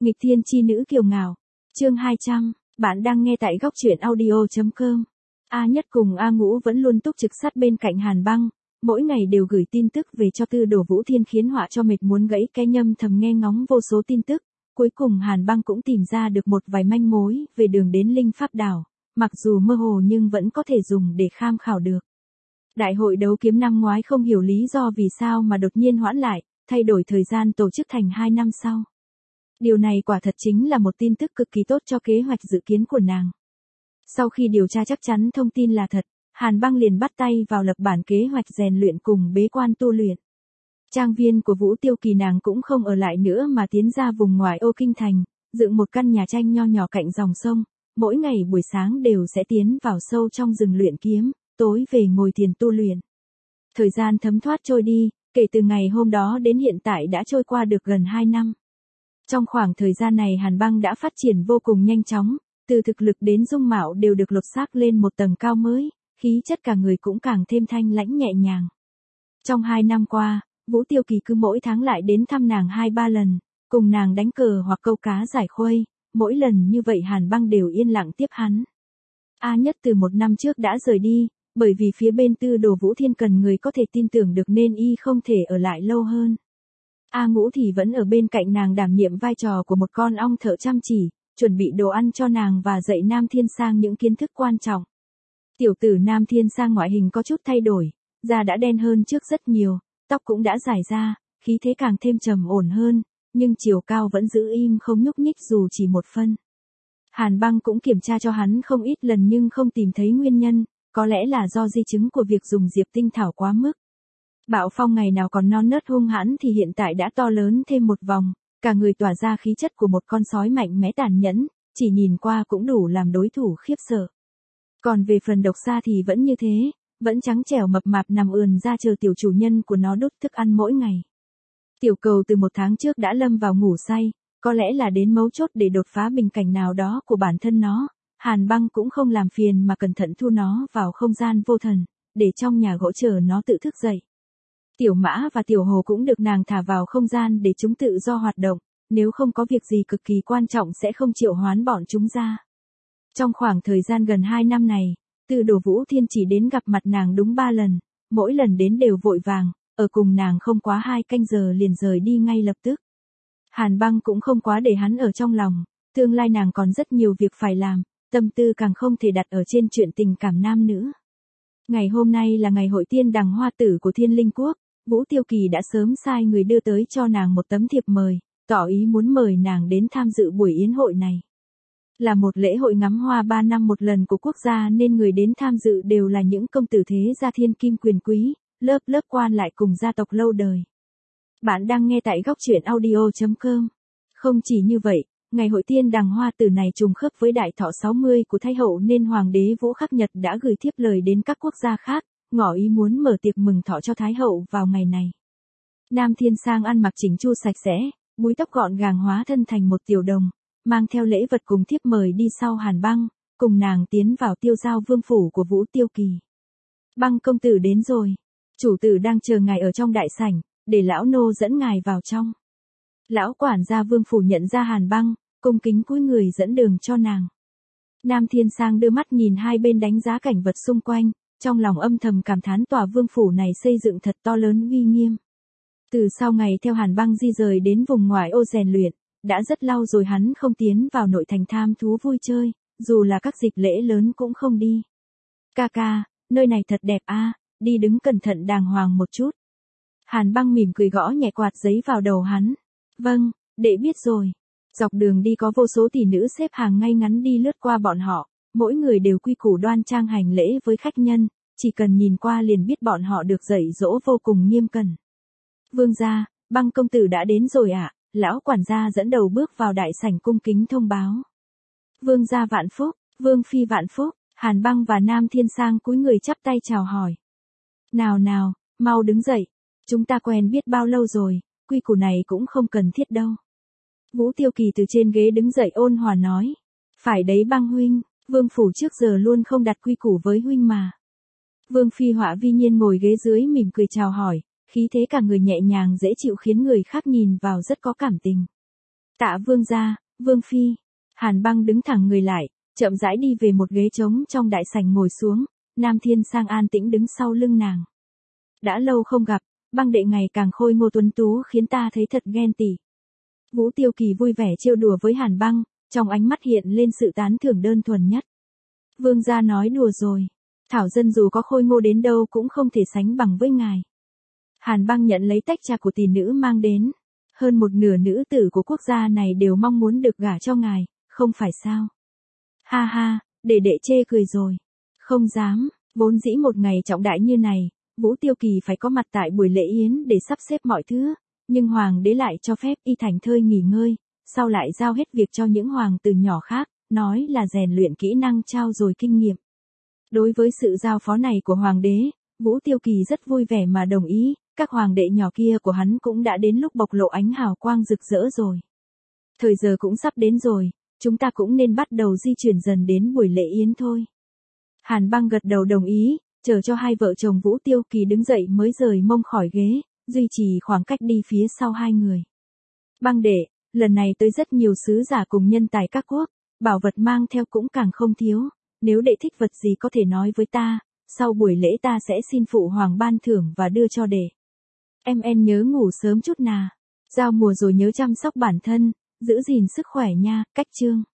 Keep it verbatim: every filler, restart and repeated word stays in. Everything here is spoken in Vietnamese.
Nghịch thiên chi nữ kiều ngạo. Chương hai trăm, bạn đang nghe tại góc truyện audio chấm com. A Nhất cùng A Ngũ vẫn luôn túc trực sát bên cạnh Hàn Băng, mỗi ngày đều gửi tin tức về cho Tư Đồ Vũ Thiên khiến họa cho mệt muốn gãy cái nhâm thầm nghe ngóng vô số tin tức. Cuối cùng Hàn Băng cũng tìm ra được một vài manh mối về đường đến Linh Pháp Đảo, mặc dù mơ hồ nhưng vẫn có thể dùng để tham khảo được. Đại hội đấu kiếm năm ngoái không hiểu lý do vì sao mà đột nhiên hoãn lại, thay đổi thời gian tổ chức thành hai năm sau. Điều này quả thật chính là một tin tức cực kỳ tốt cho kế hoạch dự kiến của nàng. Sau khi điều tra chắc chắn thông tin là thật, Hàn Băng liền bắt tay vào lập bản kế hoạch rèn luyện cùng bế quan tu luyện. Trang viên của Vũ Tiêu Kỳ nàng cũng không ở lại nữa mà tiến ra vùng ngoài ô kinh thành, dựng một căn nhà tranh nho nhỏ cạnh dòng sông, mỗi ngày buổi sáng đều sẽ tiến vào sâu trong rừng luyện kiếm, tối về ngồi thiền tu luyện. Thời gian thấm thoát trôi đi, kể từ ngày hôm đó đến hiện tại đã trôi qua được gần hai năm. Trong khoảng thời gian này Hàn Băng đã phát triển vô cùng nhanh chóng, từ thực lực đến dung mạo đều được lột xác lên một tầng cao mới, khí chất cả người cũng càng thêm thanh lãnh nhẹ nhàng. Trong hai năm qua, Vũ Tiêu Kỳ cứ mỗi tháng lại đến thăm nàng hai ba lần, cùng nàng đánh cờ hoặc câu cá giải khuây, mỗi lần như vậy Hàn Băng đều yên lặng tiếp hắn. A Nhất từ một năm trước đã rời đi, bởi vì phía bên Tư Đồ Vũ Thiên cần người có thể tin tưởng được nên y không thể ở lại lâu hơn. A Ngũ thì vẫn ở bên cạnh nàng đảm nhiệm vai trò của một con ong thợ chăm chỉ, chuẩn bị đồ ăn cho nàng và dạy Nam Thiên Sang những kiến thức quan trọng. Tiểu tử Nam Thiên Sang ngoại hình có chút thay đổi, da đã đen hơn trước rất nhiều, tóc cũng đã dài ra, khí thế càng thêm trầm ổn hơn, nhưng chiều cao vẫn giữ im không nhúc nhích dù chỉ một phân. Hàn Băng cũng kiểm tra cho hắn không ít lần nhưng không tìm thấy nguyên nhân, có lẽ là do di chứng của việc dùng diệp tinh thảo quá mức. Bạo Phong ngày nào còn non nớt hung hãn thì hiện tại đã to lớn thêm một vòng, cả người tỏa ra khí chất của một con sói mạnh mẽ tàn nhẫn, chỉ nhìn qua cũng đủ làm đối thủ khiếp sợ. Còn về phần độc xa thì vẫn như thế, vẫn trắng trẻo mập mạp nằm ườn ra chờ tiểu chủ nhân của nó đút thức ăn mỗi ngày. Tiểu cầu từ một tháng trước đã lâm vào ngủ say, có lẽ là đến mấu chốt để đột phá bình cảnh nào đó của bản thân nó, Hàn Băng cũng không làm phiền mà cẩn thận thu nó vào không gian vô thần, để trong nhà gỗ chờ nó tự thức dậy. Tiểu Mã và Tiểu Hồ cũng được nàng thả vào không gian để chúng tự do hoạt động, nếu không có việc gì cực kỳ quan trọng sẽ không triệu hoán bọn chúng ra. Trong khoảng thời gian gần hai năm này, Tư Đồ Vũ Thiên chỉ đến gặp mặt nàng đúng ba lần, mỗi lần đến đều vội vàng, ở cùng nàng không quá hai canh giờ liền rời đi ngay lập tức. Hàn Băng cũng không quá để hắn ở trong lòng, tương lai nàng còn rất nhiều việc phải làm, tâm tư càng không thể đặt ở trên chuyện tình cảm nam nữ. Ngày hôm nay là ngày hội tiên đằng hoa tử của Thiên Linh Quốc, Vũ Tiêu Kỳ đã sớm sai người đưa tới cho nàng một tấm thiệp mời, tỏ ý muốn mời nàng đến tham dự buổi yến hội này. Là một lễ hội ngắm hoa ba năm một lần của quốc gia nên người đến tham dự đều là những công tử thế gia thiên kim quyền quý, lớp lớp quan lại cùng gia tộc lâu đời. Bạn đang nghe tại góc truyện audio chấm com. Không chỉ như vậy, ngày hội tiên đằng hoa tử này trùng khớp với đại thọ sáu mươi của Thái hậu nên Hoàng đế Vũ Khắc Nhật đã gửi thiếp lời đến các quốc gia khác, ngỏ ý muốn mở tiệc mừng thọ cho Thái hậu vào ngày này. Nam Thiên Sang ăn mặc chỉnh chu sạch sẽ, búi tóc gọn gàng hóa thân thành một tiểu đồng, mang theo lễ vật cùng thiếp mời đi sau Hàn Băng, cùng nàng tiến vào Tiêu Giao vương phủ của Vũ Tiêu Kỳ. Băng công tử đến rồi, chủ tử đang chờ ngài ở trong đại sảnh, để lão nô dẫn ngài vào trong. Lão quản gia vương phủ nhận ra Hàn Băng, cung kính cúi người dẫn đường cho nàng. Nam Thiên Sang đưa mắt nhìn hai bên đánh giá cảnh vật xung quanh, trong lòng âm thầm cảm thán tòa vương phủ này xây dựng thật to lớn uy nghiêm. Từ sau ngày theo Hàn Băng di rời đến vùng ngoại ô rèn luyện, đã rất lâu rồi hắn không tiến vào nội thành tham thú vui chơi, dù là các dịp lễ lớn cũng không đi. Ca ca, nơi này thật đẹp a, đi đứng cẩn thận đàng hoàng một chút. Hàn Băng mỉm cười gõ nhẹ quạt giấy vào đầu hắn. Vâng, đệ biết rồi. Dọc đường đi có vô số tỷ nữ xếp hàng ngay ngắn đi lướt qua bọn họ, mỗi người đều quy củ đoan trang hành lễ với khách nhân, chỉ cần nhìn qua liền biết bọn họ được dạy dỗ vô cùng nghiêm cẩn. Vương gia, Băng công tử đã đến rồi ạ, à? Lão quản gia dẫn đầu bước vào đại sảnh cung kính thông báo. Vương gia vạn phúc, Vương phi vạn phúc, Hàn Băng và Nam Thiên Sang cúi người chắp tay chào hỏi. Nào nào, mau đứng dậy, chúng ta quen biết bao lâu rồi, quy củ này cũng không cần thiết đâu. Vũ Tiêu Kỳ từ trên ghế đứng dậy ôn hòa nói. Phải đấy Băng huynh, vương phủ trước giờ luôn không đặt quy củ với huynh mà. Vương phi Họa Vi Nhiên ngồi ghế dưới mỉm cười chào hỏi, khí thế cả người nhẹ nhàng dễ chịu khiến người khác nhìn vào rất có cảm tình. Tạ vương gia, vương phi. Hàn Băng đứng thẳng người lại, chậm rãi đi về một ghế trống trong đại sảnh ngồi xuống, Nam Thiên Sang an tĩnh đứng sau lưng nàng. Đã lâu không gặp, Băng đệ ngày càng khôi ngô tuấn tú khiến ta thấy thật ghen tị. Vũ Tiêu Kỳ vui vẻ trêu đùa với Hàn Băng, trong ánh mắt hiện lên sự tán thưởng đơn thuần nhất. Vương gia nói đùa rồi, Thảo dân dù có khôi ngô đến đâu cũng không thể sánh bằng với ngài. Hàn Băng nhận lấy tách trà của tỷ nữ mang đến. Hơn một nửa nữ tử của quốc gia này đều mong muốn được gả cho ngài, không phải sao? Ha ha, để đệ chê cười rồi. Không dám, vốn dĩ một ngày trọng đại như này, Vũ Tiêu Kỳ phải có mặt tại buổi lễ yến để sắp xếp mọi thứ, nhưng hoàng đế lại cho phép y thành thơi nghỉ ngơi, sau lại giao hết việc cho những hoàng tử nhỏ khác, nói là rèn luyện kỹ năng trao dồi kinh nghiệm. Đối với sự giao phó này của hoàng đế, Vũ Tiêu Kỳ rất vui vẻ mà đồng ý, các hoàng đệ nhỏ kia của hắn cũng đã đến lúc bộc lộ ánh hào quang rực rỡ rồi. Thời giờ cũng sắp đến rồi, chúng ta cũng nên bắt đầu di chuyển dần đến buổi lễ yến thôi. Hàn Băng gật đầu đồng ý, chờ cho hai vợ chồng Vũ Tiêu Kỳ đứng dậy mới rời mông khỏi ghế, duy trì khoảng cách đi phía sau hai người. Băng đệ, lần này tới rất nhiều sứ giả cùng nhân tài các quốc, bảo vật mang theo cũng càng không thiếu, nếu đệ thích vật gì có thể nói với ta, sau buổi lễ ta sẽ xin phụ hoàng ban thưởng và đưa cho đệ. Em en nhớ ngủ sớm chút nà, giao mùa rồi nhớ chăm sóc bản thân, giữ gìn sức khỏe nha, cách chương.